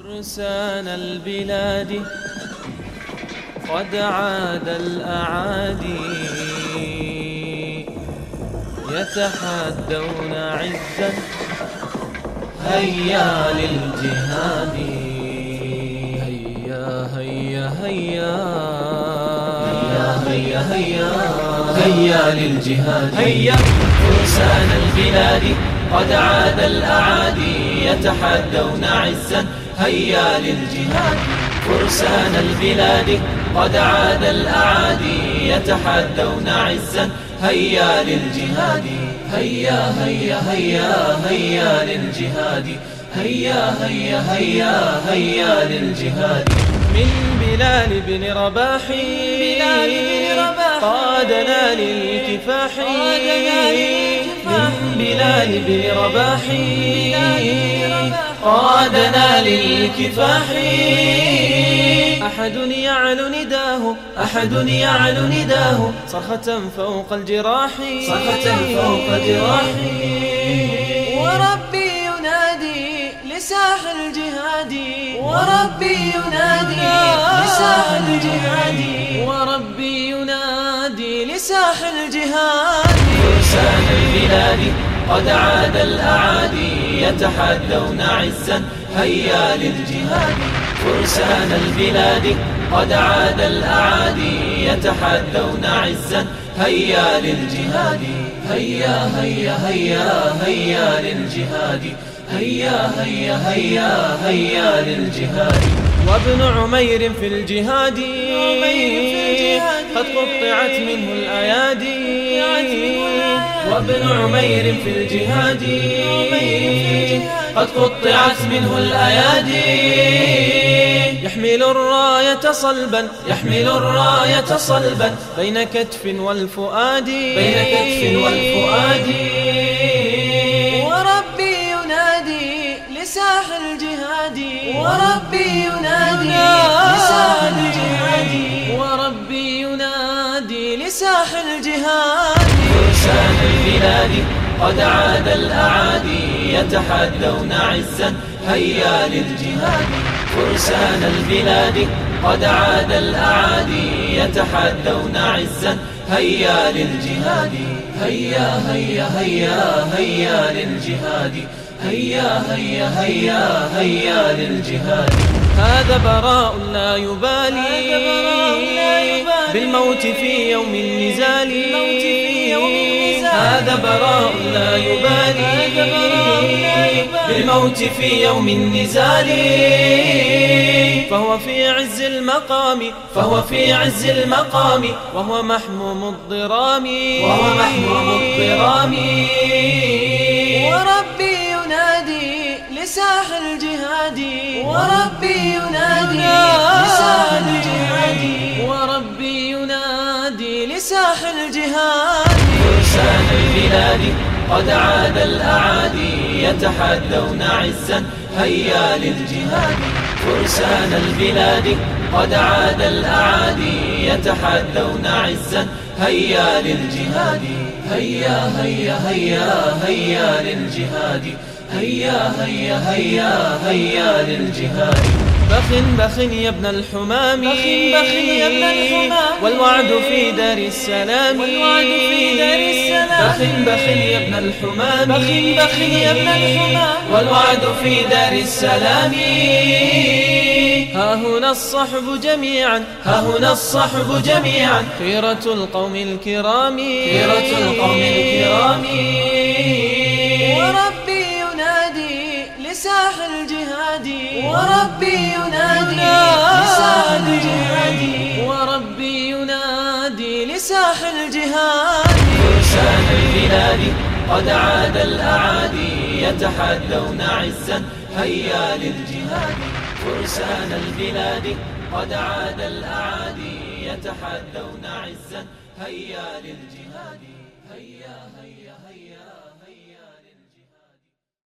فرسان البلاد قد عاد الأعادي يتحدون عزا هيا للجهاد. هيا هيا هيا هيا هيا هيا للجهاد. هيا فرسان البلاد قد عاد الأعادي يتحدون عزا هيا للجهاد. فرسان البلاد قد عاد الأعادي يتحدون عزا هيا للجهاد. هيا هيا هيا هيا للجهاد. هيا هيا هيا هيا للجهاد. من بلال بن رباح قادنا للكفاح. من بلال بن رباح قادنا للكفاح. أحد يعلو نداه أحد يعلو نداه صرخة فوق الجراح. صرخة فوق الجراح. وربي ينادي لساح الجهاد. وربي ينادي لساح الجهاد. وربي ينادي لساح الجهاد. فرسان البلاد قد عاد الأعادي يتحدون عزا هيا للجهاد. فرسان البلاد قد عاد الأعادي يتحدون عزا هيا للجهاد. هيا هيا هيا هيا للجهاد. هيا هيا هيا هيا للجهاد. وابن عمير في الجهاد قد قطعت منه الأيادي. وابن عمير في الجهاد قد قطعت منه الأيادي. يحمل الراية صلبا يحمل الراية صلبا بين كتف والفؤاد. بين كتف والفؤاد. وربي ينادي لساح الجهاد. وربي ينادي لساح الجهاد. وربي ينادي لساح الجهاد. فرسان البلاد قد عاد الأعادي يتحدون عزا هيا للجهاد. فرسان البلاد قد عاد الأعادي يتحدون عزا هيا للجهاد. هيا هيا هيا هيا للجهاد. هيا هيا هيا هيا للجهاد. هذا براء لا يبالي بالموت في يوم النزال. هذا براء لا يبالي بالموت في يوم النزال. فهو في عز المقام فهو في عز المقام وهو محموم الضرام. وهو محموم الضرام. وربي ينادي لساح الجهاد. وربي ينادي لساح الجهاد. وربي ينادي لساح الجهاد. فرسان البلاد قد عاد الأعادي يتحدون عزا هيا للجهاد. فرسان البلاد قد عاد الأعادي يتحدون عزا هيا للجهاد. هيا هيا هيا هيا للجهاد. هيا هيا هيا هيا للجهاد. بخ بخ يا ابن الحمام. بخ بخ يا ابن الحمام. والوعد في دار السلام. والوعد في دار السلام. بخ بخ يا ابن الحمام. بخ بخ يا ابن الحمام. والوعد في دار السلام. ها هنا الصحب جميعا. ها هنا الصحب جميعا. خيرة القوم الكرام. خيرة القوم الكرام. وربي ينادي لساح الجهاد. وربي ينادي لساح الجهاد. وربي ينادي لساح الجهاد. فرسان البلاد قد عاد الأعادي يتحدون عزا هيا للجهاد. فرسان البلاد قد عاد الأعادي يتحدون عزا هيا للجهاد. هيا هيا